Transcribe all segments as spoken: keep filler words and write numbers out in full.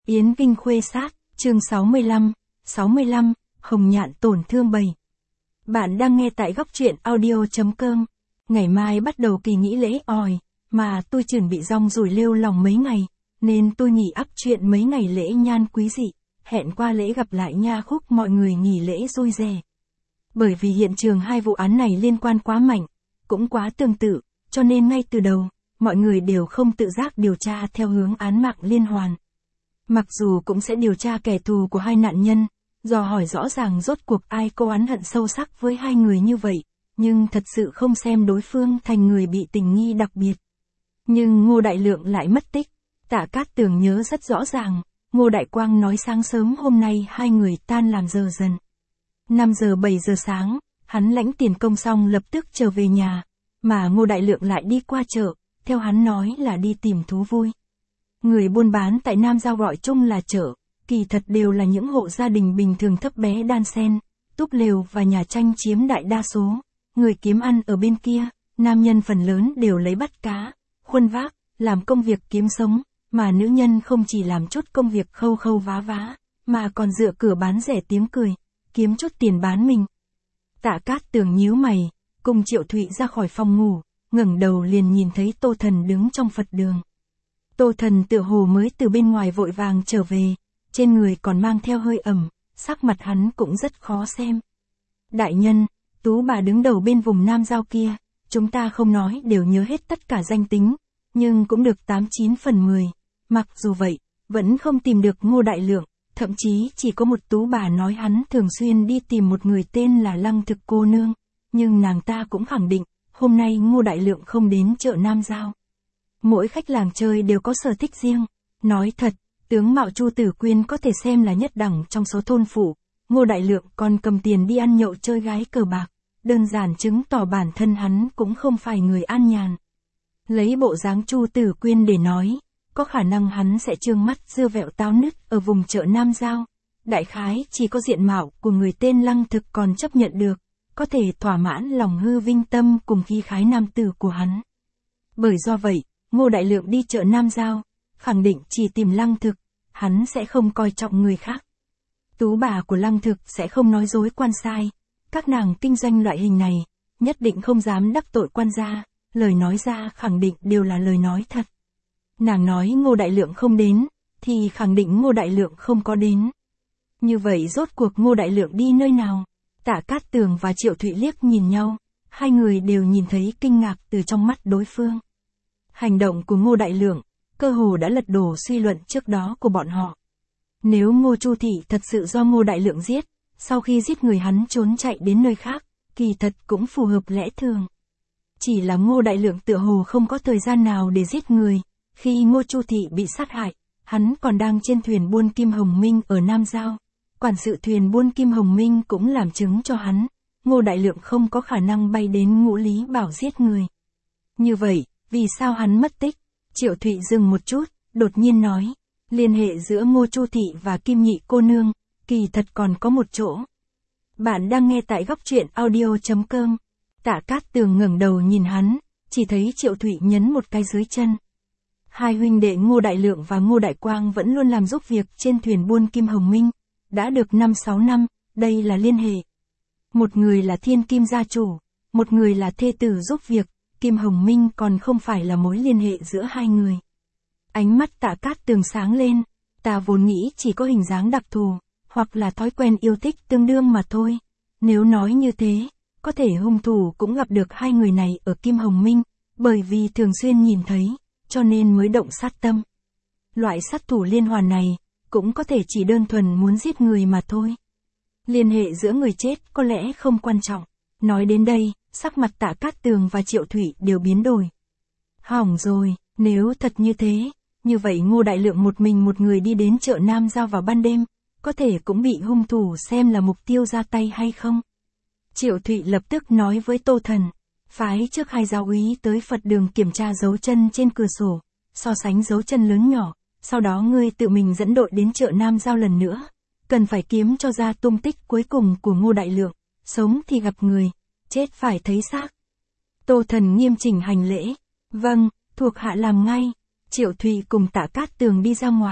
Yến Kinh Khuê Sát, chương sáu mươi lăm, sáu mươi lăm, Hồng Nhạn tổn thương bảy. Bạn đang nghe tại góc truyện audio chấm com. Ngày mai bắt đầu kỳ nghỉ lễ ỏi, mà tôi chuẩn bị rong ruổi lêu lòng mấy ngày, nên tôi nghỉ up chuyện mấy ngày lễ nhan quý dị, hẹn qua lễ gặp lại nha, khúc mọi người nghỉ lễ vui vẻ. Bởi vì hiện trường hai vụ án này liên quan quá mạnh, cũng quá tương tự, cho nên ngay từ đầu, mọi người đều không tự giác điều tra theo hướng án mạng liên hoàn. Mặc dù cũng sẽ điều tra kẻ thù của hai nạn nhân, dò hỏi rõ ràng rốt cuộc ai có oán hận sâu sắc với hai người như vậy, nhưng thật sự không xem đối phương thành người bị tình nghi đặc biệt. Nhưng Ngô Đại Lượng lại mất tích. Tạ Cát Tường nhớ rất rõ ràng, Ngô Đại Quang nói sáng sớm hôm nay hai người tan làm giờ dần. năm giờ bảy giờ sáng, hắn lãnh tiền công xong lập tức trở về nhà, mà Ngô Đại Lượng lại đi qua chợ, theo hắn nói là đi tìm thú vui. Người buôn bán tại Nam Giao gọi chung là chợ, kỳ thật đều là những hộ gia đình bình thường thấp bé đan xen, túp lều và nhà tranh chiếm đại đa số. Người kiếm ăn ở bên kia, nam nhân phần lớn đều lấy bắt cá, khuân vác, làm công việc kiếm sống, mà nữ nhân không chỉ làm chút công việc khâu khâu vá vá, mà còn dựa cửa bán rẻ tiếng cười, kiếm chút tiền bán mình. Tạ Cát Tường nhíu mày, cùng Triệu Thụy ra khỏi phòng ngủ, ngẩng đầu liền nhìn thấy Tô Thần đứng trong Phật đường. Tô Thần tựa hồ mới từ bên ngoài vội vàng trở về, trên người còn mang theo hơi ẩm, sắc mặt hắn cũng rất khó xem. Đại nhân, Tú bà đứng đầu bên vùng Nam Giao kia, chúng ta không nói đều nhớ hết tất cả danh tính, nhưng cũng được tám chín phần mười. Mặc dù vậy, vẫn không tìm được Ngô Đại Lượng, thậm chí chỉ có một Tú bà nói hắn thường xuyên đi tìm một người tên là Lăng Thực cô nương, nhưng nàng ta cũng khẳng định, hôm nay Ngô Đại Lượng không đến chợ Nam Giao. Mỗi khách làng chơi đều có sở thích riêng, nói thật, tướng mạo Chu Tử Quyên có thể xem là nhất đẳng trong số thôn phụ, Ngô Đại Lượng còn cầm tiền đi ăn nhậu chơi gái cờ bạc, đơn giản chứng tỏ bản thân hắn cũng không phải người an nhàn. Lấy bộ dáng Chu Tử Quyên để nói, có khả năng hắn sẽ trương mắt dưa vẹo táo nứt ở vùng chợ Nam Giao. Đại khái chỉ có diện mạo của người tên Lăng Thực còn chấp nhận được, có thể thỏa mãn lòng hư vinh tâm cùng khí khái nam tử của hắn. Bởi do vậy, Ngô Đại Lượng đi chợ Nam Giao, khẳng định chỉ tìm Lăng Thực, hắn sẽ không coi trọng người khác. Tú bà của Lăng Thực sẽ không nói dối quan sai, các nàng kinh doanh loại hình này, nhất định không dám đắc tội quan gia, lời nói ra khẳng định đều là lời nói thật. Nàng nói Ngô Đại Lượng không đến, thì khẳng định Ngô Đại Lượng không có đến. Như vậy rốt cuộc Ngô Đại Lượng đi nơi nào? Tạ Cát Tường và Triệu Thụy liếc nhìn nhau, hai người đều nhìn thấy kinh ngạc từ trong mắt đối phương. Hành động của Ngô Đại Lượng, cơ hồ đã lật đổ suy luận trước đó của bọn họ. Nếu Ngô Chu Thị thật sự do Ngô Đại Lượng giết, sau khi giết người hắn trốn chạy đến nơi khác, kỳ thật cũng phù hợp lẽ thường. Chỉ là Ngô Đại Lượng tựa hồ không có thời gian nào để giết người, khi Ngô Chu Thị bị sát hại, hắn còn đang trên thuyền buôn Kim Hồng Minh ở Nam Giao. Quản sự thuyền buôn Kim Hồng Minh cũng làm chứng cho hắn, Ngô Đại Lượng không có khả năng bay đến Ngũ Lý Bảo giết người. Như vậy, vì sao hắn mất tích? Triệu Thụy dừng một chút, đột nhiên nói, liên hệ giữa Ngô Chu Thị và Kim Nhị cô nương, kỳ thật còn có một chỗ. Bạn đang nghe tại góc truyện audio chấm com. Tạ Cát Tường ngẩng đầu nhìn hắn, chỉ thấy Triệu Thụy nhấn một cái dưới chân. Hai huynh đệ Ngô Đại Lượng và Ngô Đại Quang vẫn luôn làm giúp việc trên thuyền buôn Kim Hồng Minh, đã được năm sáu năm, đây là liên hệ. Một người là thiên kim gia chủ, một người là thê tử giúp việc, Kim Hồng Minh còn không phải là mối liên hệ giữa hai người. Ánh mắt Tạ Cát Tường sáng lên, ta vốn nghĩ chỉ có hình dáng đặc thù, hoặc là thói quen yêu thích tương đương mà thôi. Nếu nói như thế, có thể hung thủ cũng gặp được hai người này ở Kim Hồng Minh, bởi vì thường xuyên nhìn thấy, cho nên mới động sát tâm. Loại sát thủ liên hoàn này, cũng có thể chỉ đơn thuần muốn giết người mà thôi. Liên hệ giữa người chết có lẽ không quan trọng. Nói đến đây, sắc mặt Tạ Cát Tường và Triệu Thụy đều biến đổi. Hỏng rồi, nếu thật như thế, như vậy Ngô Đại Lượng một mình một người đi đến chợ Nam Giao vào ban đêm, có thể cũng bị hung thủ xem là mục tiêu ra tay hay không? Triệu Thụy lập tức nói với Tô Thần, phái trước hai giáo úy tới Phật đường kiểm tra dấu chân trên cửa sổ, so sánh dấu chân lớn nhỏ, sau đó ngươi tự mình dẫn đội đến chợ Nam Giao lần nữa, cần phải kiếm cho ra tung tích cuối cùng của Ngô Đại Lượng, sống thì gặp người, chết phải thấy xác. Tô Thần nghiêm chỉnh hành lễ, vâng, thuộc hạ làm ngay. Triệu Thụy cùng Tạ Cát Tường đi ra ngoài,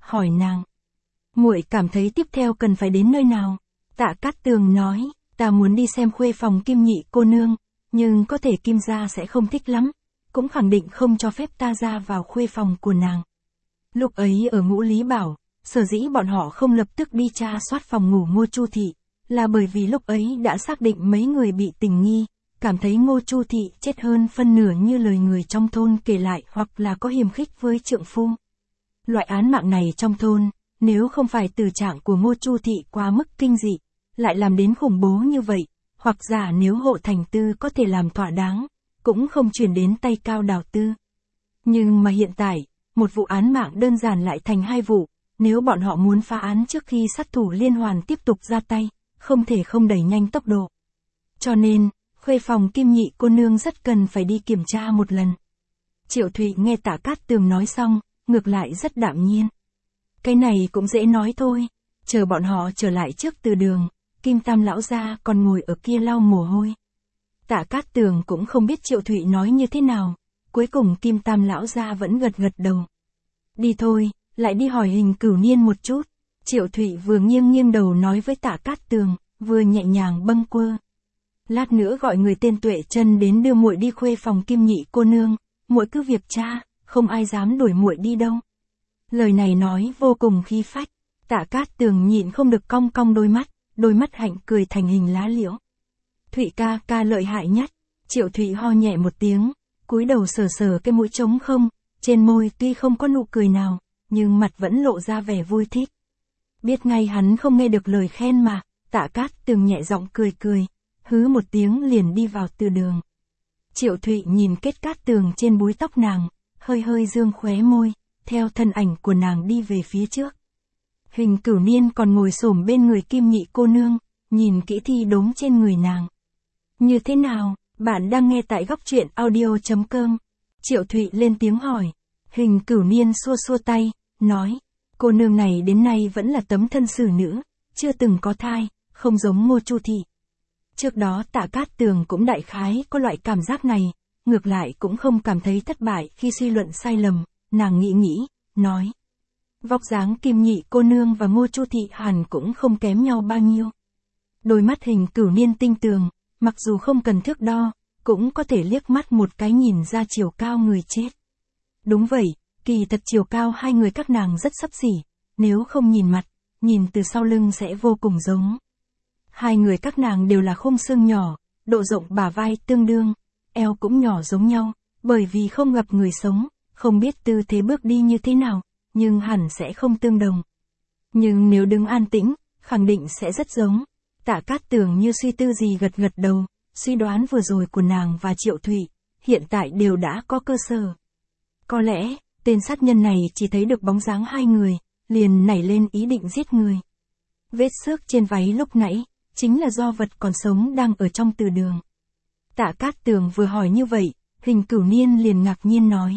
hỏi nàng. Muội cảm thấy tiếp theo cần phải đến nơi nào? Tạ Cát Tường nói, ta muốn đi xem khuê phòng Kim Nhị cô nương, nhưng có thể Kim gia sẽ không thích lắm, cũng khẳng định không cho phép ta ra vào khuê phòng của nàng. Lúc ấy ở Ngũ Lý Bảo, sở dĩ bọn họ không lập tức đi tra soát phòng ngủ Ngô Chu Thị, là bởi vì lúc ấy đã xác định mấy người bị tình nghi, cảm thấy Ngô Chu Thị chết hơn phân nửa như lời người trong thôn kể lại hoặc là có hiềm khích với trượng phu. Loại án mạng này trong thôn, nếu không phải từ trạng của Ngô Chu Thị quá mức kinh dị, lại làm đến khủng bố như vậy, hoặc giả nếu Hộ Thành Tư có thể làm thỏa đáng, cũng không chuyển đến tay Cao Đào Tư. Nhưng mà hiện tại, một vụ án mạng đơn giản lại thành hai vụ, nếu bọn họ muốn phá án trước khi sát thủ liên hoàn tiếp tục ra tay, không thể không đẩy nhanh tốc độ. Cho nên, khuê phòng Kim Nhị cô nương rất cần phải đi kiểm tra một lần. Triệu Thụy nghe Tạ Cát Tường nói xong, ngược lại rất đạm nhiên. Cái này cũng dễ nói thôi, chờ bọn họ trở lại trước từ đường, Kim Tam lão gia còn ngồi ở kia lau mồ hôi. Tạ Cát Tường cũng không biết Triệu Thụy nói như thế nào, cuối cùng Kim Tam lão gia vẫn gật gật đầu. Đi thôi, lại đi hỏi Hình Cửu Niên một chút. Triệu Thụy vừa nghiêng nghiêng đầu nói với Tạ Cát Tường, vừa nhẹ nhàng bâng quơ. Lát nữa gọi người tên Tuệ Chân đến đưa muội đi khuê phòng Kim Nhị cô nương, muội cứ việc tra, không ai dám đuổi muội đi đâu. Lời này nói vô cùng khí phách, Tạ Cát Tường nhịn không được cong cong đôi mắt, đôi mắt hạnh cười thành hình lá liễu. Thụy ca ca lợi hại nhất. Triệu Thụy ho nhẹ một tiếng, cúi đầu sờ sờ cái mũi trống không, trên môi tuy không có nụ cười nào, nhưng mặt vẫn lộ ra vẻ vui thích. Biết ngay hắn không nghe được lời khen mà, Tạ Cát Tường nhẹ giọng cười cười, hứ một tiếng liền đi vào từ đường. Triệu Thụy nhìn Kết Cát Tường trên búi tóc nàng, hơi hơi dương khóe môi, theo thân ảnh của nàng đi về phía trước. Hình Cửu Niên còn ngồi xổm bên người Kim Nhị cô nương, nhìn kỹ thi đốm trên người nàng. Như thế nào, bạn đang nghe tại góc truyện audio.com. Triệu Thụy lên tiếng hỏi. Hình Cửu Niên xua xua tay, nói, cô nương này đến nay vẫn là tấm thân xử nữ, chưa từng có thai, không giống Ngô Chu Thị. Trước đó Tạ Cát Tường cũng đại khái có loại cảm giác này, ngược lại cũng không cảm thấy thất bại khi suy luận sai lầm, nàng nghĩ nghĩ, nói. Vóc dáng Kim Nhị cô nương và Ngô Chu Thị hẳn cũng không kém nhau bao nhiêu. Đôi mắt Hình Cửu Niên tinh tường, mặc dù không cần thước đo, cũng có thể liếc mắt một cái nhìn ra chiều cao người chết. Đúng vậy, kỳ thật chiều cao hai người các nàng rất xấp xỉ, nếu không nhìn mặt, nhìn từ sau lưng sẽ vô cùng giống. Hai người các nàng đều là khung xương nhỏ, độ rộng bả vai tương đương, eo cũng nhỏ giống nhau, bởi vì không gặp người sống, không biết tư thế bước đi như thế nào, nhưng hẳn sẽ không tương đồng. Nhưng nếu đứng an tĩnh, khẳng định sẽ rất giống. Tạ Cát Tường như suy tư gì gật gật đầu, suy đoán vừa rồi của nàng và Triệu Thụy, hiện tại đều đã có cơ sở. Có lẽ, tên sát nhân này chỉ thấy được bóng dáng hai người, liền nảy lên ý định giết người. Vết xước trên váy lúc nãy, chính là do vật còn sống đang ở trong từ đường. Tạ Cát Tường vừa hỏi như vậy, Hình Cửu Niên liền ngạc nhiên nói.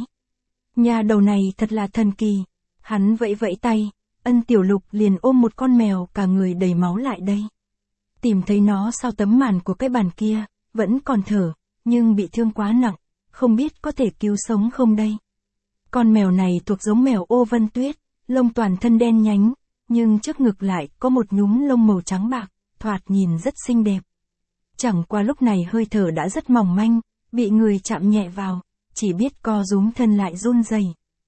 Nhà đầu này thật là thần kỳ. Hắn vẫy vẫy tay, Ân Tiểu Lục liền ôm một con mèo cả người đầy máu lại đây. Tìm thấy nó sau tấm màn của cái bàn kia, vẫn còn thở, nhưng bị thương quá nặng, không biết có thể cứu sống không đây. Con mèo này thuộc giống mèo Ô Vân Tuyết, lông toàn thân đen nhánh, nhưng trước ngực lại có một nhúm lông màu trắng bạc, thoạt nhìn rất xinh đẹp. Chẳng qua lúc này hơi thở đã rất mỏng manh, bị người chạm nhẹ vào, chỉ biết co rúm thân lại run rẩy.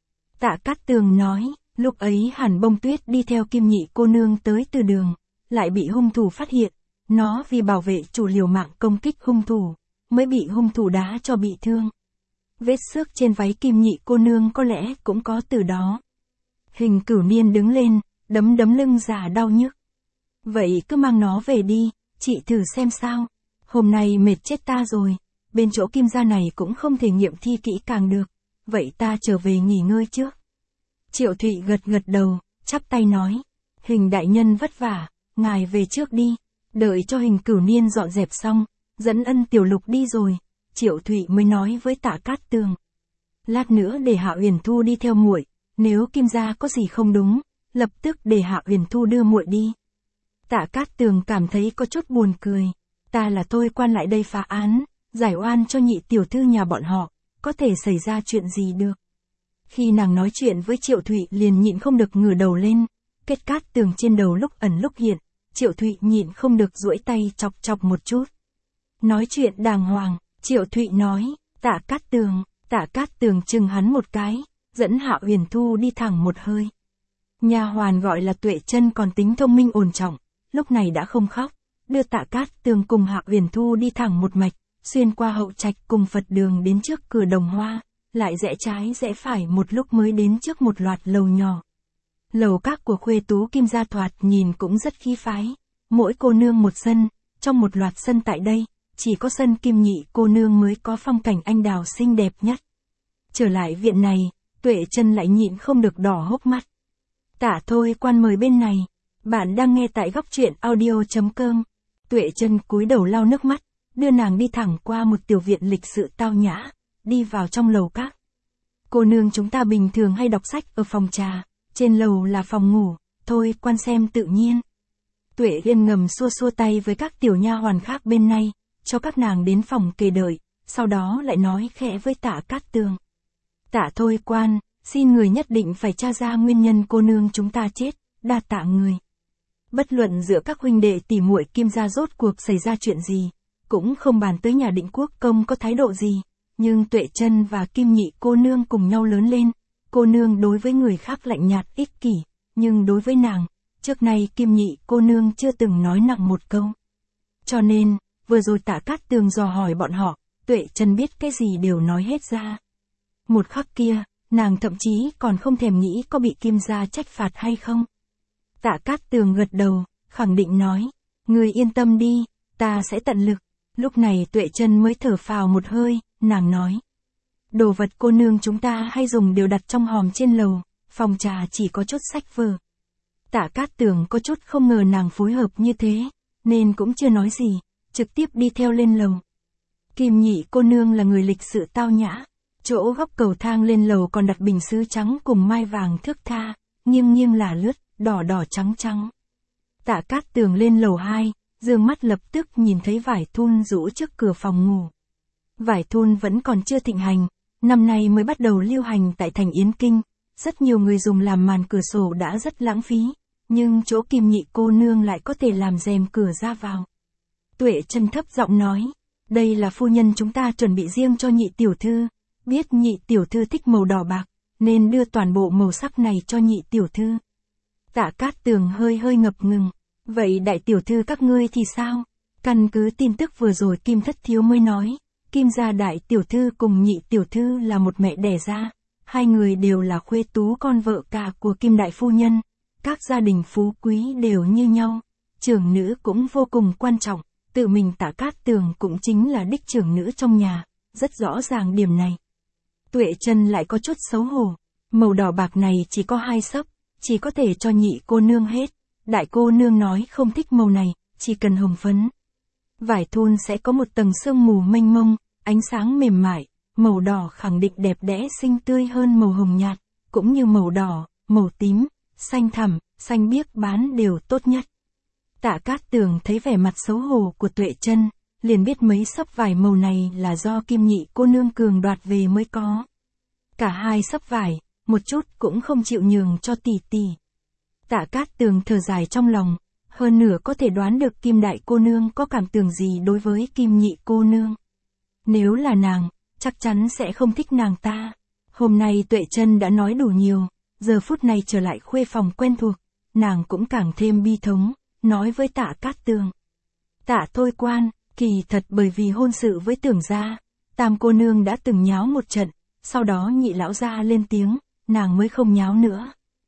Tạ Cát Tường nói, lúc ấy Hàn Bông Tuyết đi theo Kim Nhị cô nương tới từ đường, lại bị hung thủ phát hiện, nó vì bảo vệ chủ liều mạng công kích hung thủ, mới bị hung thủ đá cho bị thương. Vết xước trên váy Kim Nhị cô nương có lẽ cũng có từ đó. Hình Cửu Niên đứng lên, đấm đấm lưng giả đau nhức. Vậy cứ mang nó về đi, chị thử xem sao. Hôm nay mệt chết ta rồi, bên chỗ Kim gia này cũng không thể nghiệm thi kỹ càng được. Vậy ta trở về nghỉ ngơi trước. Triệu Thụy gật gật đầu, chắp tay nói. Hình đại nhân vất vả, ngài về trước đi. Đợi cho Hình Cửu Niên dọn dẹp xong, dẫn Ân Tiểu Lục đi rồi, Triệu Thụy mới nói với Tạ Cát Tường. Lát nữa để Hạ Uyển Thu đi theo muội, nếu Kim gia có gì không đúng, lập tức để Hạ Uyển Thu đưa muội đi. Tạ Cát Tường cảm thấy có chút buồn cười. Ta là thôi quan lại đây phá án, giải oan cho nhị tiểu thư nhà bọn họ, có thể xảy ra chuyện gì được. Khi nàng nói chuyện với Triệu Thụy liền nhịn không được ngửa đầu lên, kết cát tường trên đầu lúc ẩn lúc hiện, Triệu Thụy nhịn không được duỗi tay chọc chọc một chút. Nói chuyện đàng hoàng, Triệu Thụy nói, Tạ Cát Tường, Tạ Cát Tường chừng hắn một cái, dẫn Hạ Huyền Thu đi thẳng một hơi. Nha hoàn gọi là Tuệ Chân còn tính thông minh ổn trọng, lúc này đã không khóc, đưa Tạ Cát Tường cùng Hạ Huyền Thu đi thẳng một mạch, xuyên qua hậu trạch cùng Phật đường đến trước cửa Đồng Hoa, lại rẽ trái rẽ phải một lúc mới đến trước một loạt lầu nhỏ. Lầu các của Khuê Tú Kim gia thoạt nhìn cũng rất khí phái, mỗi cô nương một sân, trong một loạt sân tại đây, chỉ có sân Kim Nhị cô nương mới có phong cảnh anh đào xinh đẹp nhất. Trở lại viện này, Tuệ Chân lại nhịn không được đỏ hốc mắt. Tạ Thôi Quan mời bên này, bạn đang nghe tại góc truyện audio chấm com. Tuệ Chân cúi đầu lau nước mắt, đưa nàng đi thẳng qua một tiểu viện lịch sự tao nhã, đi vào trong lầu các. Cô nương chúng ta bình thường hay đọc sách ở phòng trà, trên lầu là phòng ngủ, thôi quan xem tự nhiên. Tuệ Liên ngầm xua xua tay với các tiểu nha hoàn khác bên này, cho các nàng đến phòng kề đợi, sau đó lại nói khẽ với Tạ Cát Tường. Tạ Thôi Quan, xin người nhất định phải tra ra nguyên nhân cô nương chúng ta chết, đa tạ người. Bất luận giữa các huynh đệ tỉ muội Kim gia rốt cuộc xảy ra chuyện gì, cũng không bàn tới nhà Định Quốc công có thái độ gì, nhưng Tuệ Chân và Kim Nhị cô nương cùng nhau lớn lên, cô nương đối với người khác lạnh nhạt ích kỷ, nhưng đối với nàng, trước nay Kim Nhị cô nương chưa từng nói nặng một câu. Cho nên, vừa rồi Tạ Cát Tường dò hỏi bọn họ, Tuệ Chân biết cái gì đều nói hết ra. Một khắc kia, nàng thậm chí còn không thèm nghĩ có bị Kim gia trách phạt hay không. Tạ Cát Tường gật đầu, khẳng định nói, người yên tâm đi, ta sẽ tận lực. Lúc này Tuệ Chân mới thở phào một hơi, nàng nói. Đồ vật cô nương chúng ta hay dùng đều đặt trong hòm trên lầu, phòng trà chỉ có chút sách vở. Tạ Cát Tường có chút không ngờ nàng phối hợp như thế, nên cũng chưa nói gì, trực tiếp đi theo lên lầu. Kim Nhị cô nương là người lịch sự tao nhã, chỗ góc cầu thang lên lầu còn đặt bình sứ trắng cùng mai vàng thước tha, nghiêng nghiêng là lướt, đỏ đỏ trắng trắng. Tạ Cát Tường lên lầu hai, dương mắt lập tức nhìn thấy vải thun rũ trước cửa phòng ngủ. Vải thun vẫn còn chưa thịnh hành, năm nay mới bắt đầu lưu hành tại thành Yến Kinh, rất nhiều người dùng làm màn cửa sổ đã rất lãng phí, nhưng chỗ Kim Nhị cô nương lại có thể làm rèm cửa ra vào. Tuệ Chân thấp giọng nói, đây là phu nhân chúng ta chuẩn bị riêng cho Nhị tiểu thư, biết Nhị tiểu thư thích màu đỏ bạc, nên đưa toàn bộ màu sắc này cho Nhị tiểu thư. Tạ Cát Tường hơi hơi ngập ngừng, vậy đại tiểu thư các ngươi thì sao? Căn cứ tin tức vừa rồi Kim thất thiếu mới nói, Kim gia đại tiểu thư cùng Nhị tiểu thư là một mẹ đẻ ra, hai người đều là khuê tú con vợ cả của Kim đại phu nhân, các gia đình phú quý đều như nhau, trưởng nữ cũng vô cùng quan trọng, tự mình Tạ Cát Tường cũng chính là đích trưởng nữ trong nhà, rất rõ ràng điểm này. Tuệ Chân lại có chút xấu hổ, màu đỏ bạc này chỉ có hai xấp, chỉ có thể cho Nhị cô nương hết, đại cô nương nói không thích màu này, chỉ cần hồng phấn. Vải thun sẽ có một tầng sương mù mênh mông, ánh sáng mềm mại, màu đỏ khẳng định đẹp đẽ xinh tươi hơn màu hồng nhạt, cũng như màu đỏ, màu tím, xanh thẳm, xanh biếc bán đều tốt nhất. Tạ Cát Tường thấy vẻ mặt xấu hổ của Tuệ Chân, liền biết mấy xấp vải màu này là do Kim Nhị cô nương cường đoạt về mới có. Cả hai xấp vải, một chút cũng không chịu nhường cho tỷ tỷ. Tạ Cát Tường thở dài trong lòng, hơn nửa có thể đoán được Kim đại cô nương có cảm tưởng gì đối với Kim Nhị cô nương. Nếu là nàng, chắc chắn sẽ không thích nàng ta. Hôm nay Tuệ Chân đã nói đủ nhiều, giờ phút này trở lại khuê phòng quen thuộc, nàng cũng càng thêm bi thống, nói với Tạ Cát Tường. Tạ Thôi Quan, kỳ thật bởi vì hôn sự với Tưởng gia, Tam cô nương đã từng nháo một trận, sau đó Nhị lão gia lên tiếng, nàng mới không nháo nữa.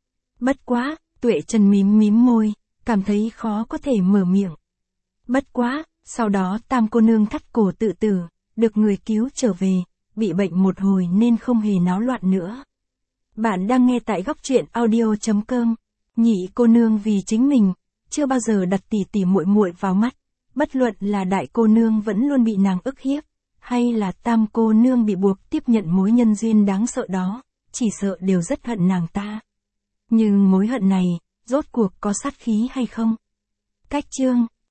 Bất quá, Tuệ Chân mím mím môi, cảm thấy khó có thể mở miệng. Bất quá, sau đó Tam cô nương thắt cổ tự tử, được người cứu trở về, bị bệnh một hồi nên không hề náo loạn nữa. Bạn đang nghe tại góc truyện audio chấm com. Nhị cô nương vì chính mình, chưa bao giờ đặt tỷ tỷ muội muội vào mắt, bất luận là đại cô nương vẫn luôn bị nàng ức hiếp, hay là Tam cô nương bị buộc tiếp nhận mối nhân duyên đáng sợ đó, chỉ sợ đều rất hận nàng ta. Nhưng mối hận này, rốt cuộc có sát khí hay không? Cách chương